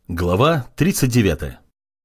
Глава 39.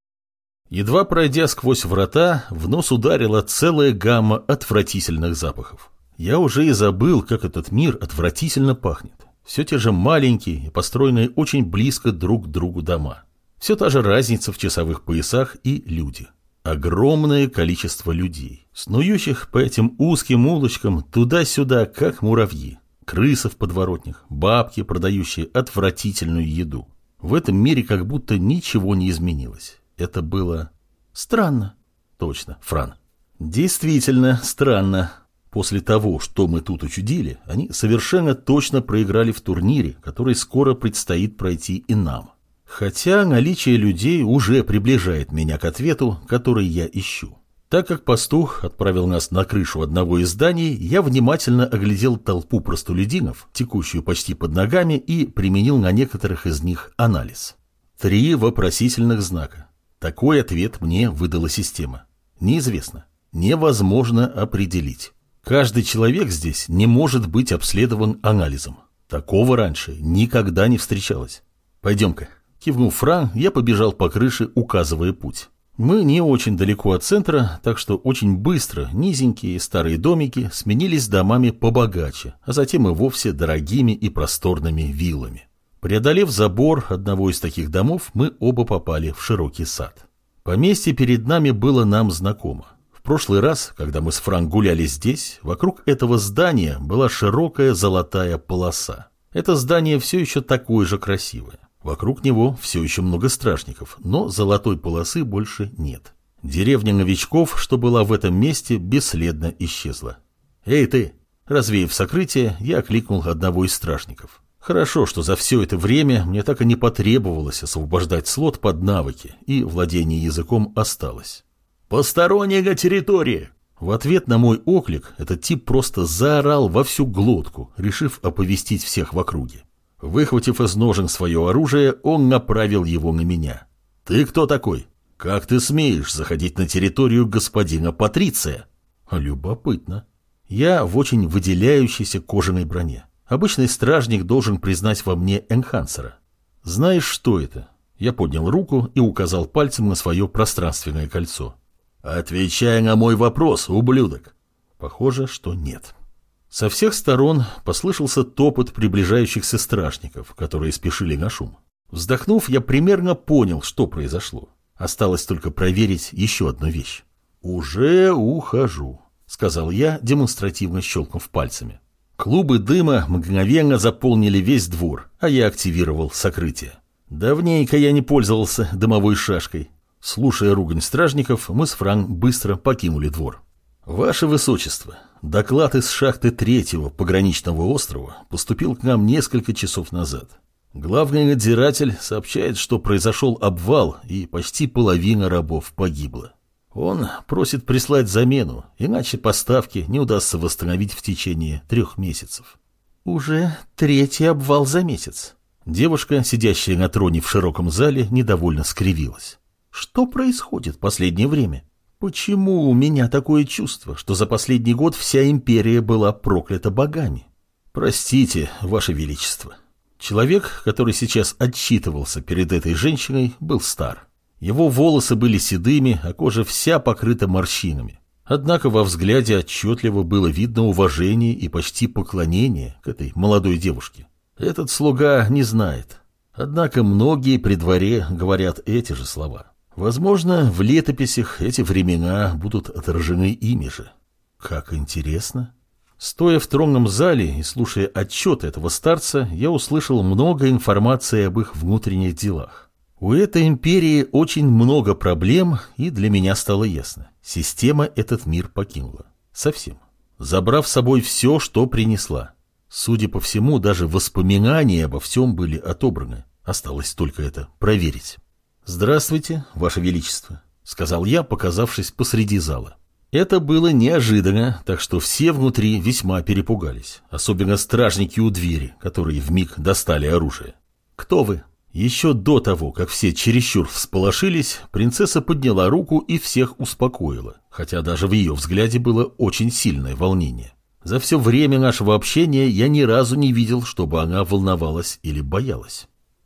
Едва пройдя сквозь врата, в нос ударила целая гамма отвратительных запахов. Я уже и забыл, как этот мир отвратительно пахнет. Все те же маленькие и построенные очень близко друг к другу дома. Все та же разница в часовых поясах и люди. Огромное количество людей, снующих по этим узким улочкам туда-сюда, как муравьи. Крысы в подворотнях, бабки, продающие отвратительную еду. В этом мире как будто ничего не изменилось. Это было странно. Точно, Фран. Действительно странно. После того, что мы тут учудили, они совершенно точно проиграли в турнире, который скоро предстоит пройти и нам. Хотя наличие людей уже приближает меня к ответу, который я ищу. Так как пастух отправил нас на крышу одного из зданий, я внимательно оглядел толпу простолюдинов, текущую почти под ногами, и применил на некоторых из них анализ. 3 вопросительных знака. Такой ответ мне выдала система. Неизвестно. Невозможно определить. Каждый человек здесь не может быть обследован анализом. Такого раньше никогда не встречалось. Пойдем-ка. Кивнув Фран, я побежал по крыше, указывая путь. Мы не очень далеко от центра, так что очень быстро низенькие старые домики сменились домами побогаче, а затем и вовсе дорогими и просторными виллами. Преодолев забор одного из таких домов, мы оба попали в широкий сад. Поместье перед нами было нам знакомо. В прошлый раз, когда мы с Фран гуляли здесь, вокруг этого здания была широкая золотая полоса. Это здание все еще такое же красивое. Вокруг него все еще много стражников, но золотой полосы больше нет. Деревня новичков, что была в этом месте, бесследно исчезла. «Эй, ты!» Развеяв сокрытие, я окликнул одного из стражников. Хорошо, что за все это время мне так и не потребовалось освобождать слот под навыки, и владение языком осталось. «Посторонняя территория!» В ответ на мой оклик этот тип просто заорал во всю глотку, решив оповестить всех в округе. Выхватив из ножен свое оружие, он направил его на меня. «Ты кто такой? Как ты смеешь заходить на территорию господина Патриция?» Любопытно. Я в очень выделяющейся кожаной броне. Обычный стражник должен признать во мне энхансера. «Знаешь, что это?» Я поднял руку и указал пальцем на свое пространственное кольцо. «Отвечай на мой вопрос, ублюдок!» Похоже, что нет. Со всех сторон послышался топот приближающихся стражников, которые спешили на шум. Вздохнув, я примерно понял, что произошло. Осталось только проверить еще одну вещь. «Уже ухожу», — сказал я, демонстративно щелкнув пальцами. Клубы дыма мгновенно заполнили весь двор, а я активировал сокрытие. Давненько я не пользовался дымовой шашкой. Слушая ругань стражников, мы с Фран быстро покинули двор. «Ваше Высочество, доклад из шахты 3-го пограничного острова поступил к нам несколько часов назад. Главный надзиратель сообщает, что произошел обвал, и почти половина рабов погибла. Он просит прислать замену, иначе поставки не удастся восстановить в течение 3 месяцев». «Уже 3-й обвал за месяц». Девушка, сидящая на троне в широком зале, недовольно скривилась. «Что происходит в последнее время? Почему у меня такое чувство, что за последний год вся империя была проклята богами?» «Простите, Ваше Величество». Человек, который сейчас отчитывался перед этой женщиной, был стар. Его волосы были седыми, а кожа вся покрыта морщинами. Однако во взгляде отчетливо было видно уважение и почти поклонение к этой молодой девушке. Этот слуга не знает. Однако многие при дворе говорят эти же слова. Возможно, в летописях эти времена будут отражены ими же. Как интересно. Стоя в тронном зале и слушая отчет этого старца, я услышал много информации об их внутренних делах. У этой империи очень много проблем, и для меня стало ясно. Система этот мир покинула. Совсем. Забрав с собой все, что принесла. Судя по всему, даже воспоминания обо всем были отобраны. Осталось только это проверить. «Здравствуйте, Ваше Величество», — сказал я, показавшись посреди зала. Это было неожиданно, так что все внутри весьма перепугались, особенно стражники у двери, которые вмиг достали оружие. «Кто вы?» Еще до того, как все чересчур всполошились, принцесса подняла руку и всех успокоила, хотя даже в ее взгляде было очень сильное волнение. За все время нашего общения я ни разу не видел, чтобы она волновалась или боялась.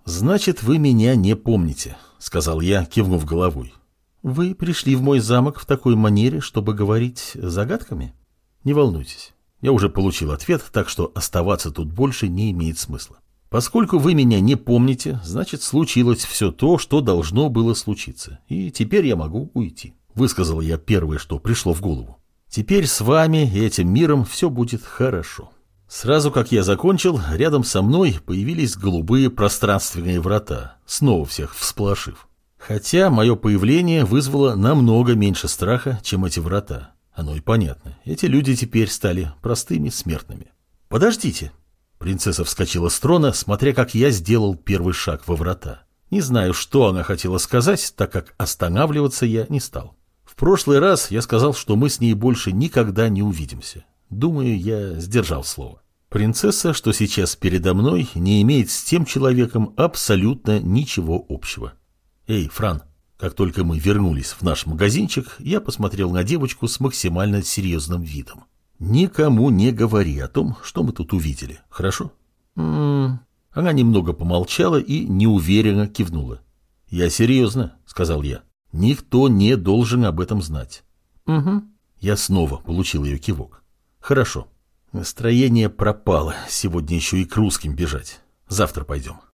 «Значит, вы меня не помните», — сказал я, кивнув головой. «Вы пришли в мой замок в такой манере, чтобы говорить загадками? Не волнуйтесь, я уже получил ответ, так что оставаться тут больше не имеет смысла. Поскольку вы меня не помните, значит, случилось все то, что должно было случиться, и теперь я могу уйти», — высказал я первое, что пришло в голову. «Теперь с вами и этим миром все будет хорошо». Сразу как я закончил, рядом со мной появились голубые пространственные врата, снова всех всполошив. Хотя мое появление вызвало намного меньше страха, чем эти врата. Оно и понятно, эти люди теперь стали простыми смертными. «Подождите!» Принцесса вскочила с трона, смотря как я сделал первый шаг во врата. Не знаю, что она хотела сказать, так как останавливаться я не стал. В прошлый раз я сказал, что мы с ней больше никогда не увидимся. Думаю, я сдержал слово. Принцесса, что сейчас передо мной, не имеет с тем человеком абсолютно ничего общего. «Эй, Фран!» Как только мы вернулись в наш магазинчик, я посмотрел на девочку с максимально серьезным видом. «Никому не говори о том, что мы тут увидели, хорошо?» Она немного помолчала и неуверенно кивнула. «Я серьезно», — сказал я. «Никто не должен об этом знать». «Угу». Я снова получил ее кивок. «Хорошо. Настроение пропало. Сегодня еще и к русским бежать. Завтра пойдем».